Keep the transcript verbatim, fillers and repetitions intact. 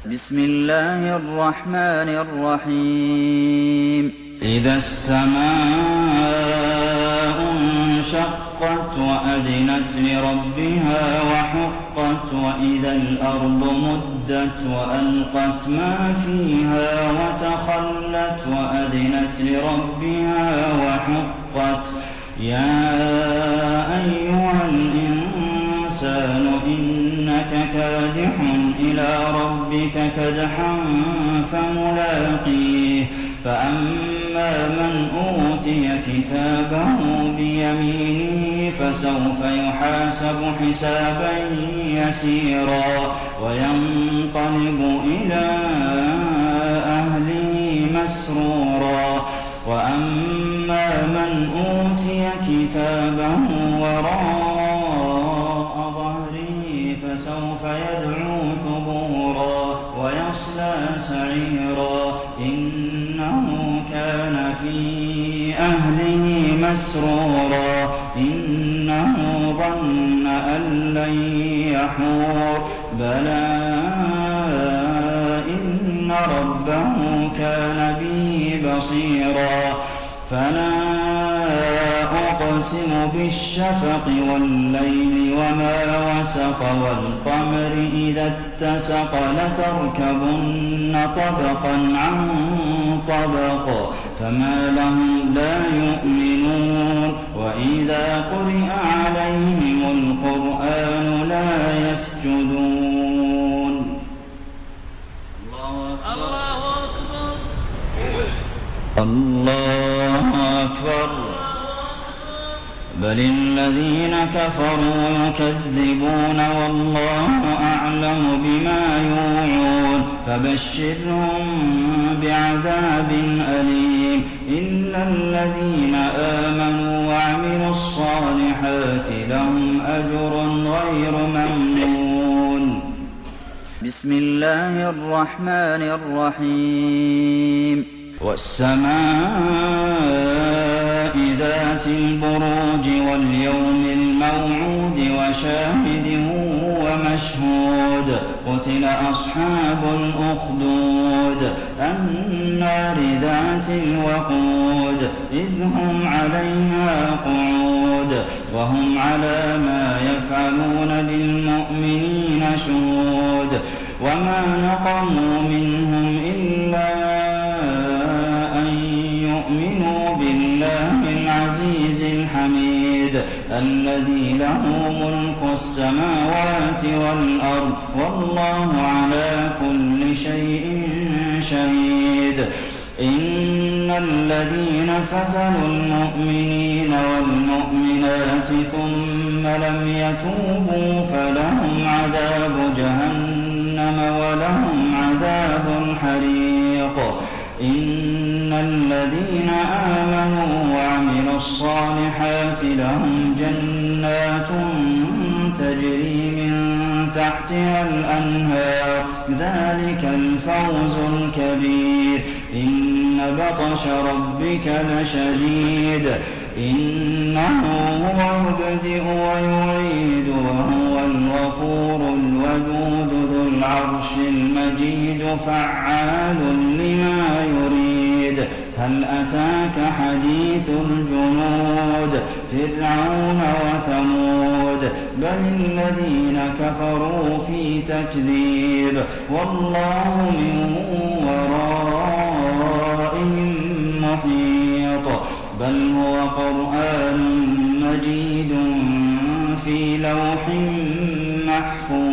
بسم الله الرحمن الرحيم إذا السماء انشقت وأذنت لربها وحقت وإذا الأرض مدت وألقت ما فيها وتخلت وأذنت لربها وحقت يا أيها الإنسان إنك كادح إلى ربك كدحا فملاقيه فأما من أوتي كتابه بيمينه فسوف يحاسب حسابا يسيرا وينقلب إلى أهله مسرورا وأما من أوتي كتابه وراء ظهره فسوف يدعو ثبورا ويصلى سعيرا إنه كان في أهله مسرورا إنه ظن أن لن يحور بلى إن ربه كان به بصيرا فلا أقسم بالشفق والليل وما وسق والقمر إذا اتسق لتركبن طبقا عن طبق فما لهم لا يؤمنون وإذا قرئ عليهم القرآن لا يسجدون. الله أكبر الله أكبر بل الذين كفروا يكذبون والله أعلم بما يوعون فبشرهم بعذاب أليم إلا الذين آمنوا وعملوا الصالحات لهم أجر غير ممنون. بسم الله الرحمن الرحيم والسماء ذات البروج واليوم الموعود وشاهد ومشهود قتل أصحاب الأخدود النار ذات الوقود إذ هم عليها قعود وهم على ما يفعلون بالمؤمنين شهود وما نقموا منهم إلا يؤمنوا بالله العزيز الحميد الذي له ملك السماوات والأرض والله على كل شيء شهيد إن الذين فتنوا المؤمنين والمؤمنات ثم لم يتوبوا فلهم عذاب جهنم ولهم عذاب الحريق إن الذين آمنوا وعملوا الصالحات لهم جنات تجري من تحتها الأنهار ذلك الفوز الكبير إن بطش ربك لشديد إنه هو يبدئ ويعيد وهو الغفور الودود ذو العرش المجيد فعال لما يريد هل أتاك حديث الجنود فرعون وثمود بل الذين كفروا في تكذيب والله من ورائهم محيط بل هو قرآن مجيد في لوح محفوظ.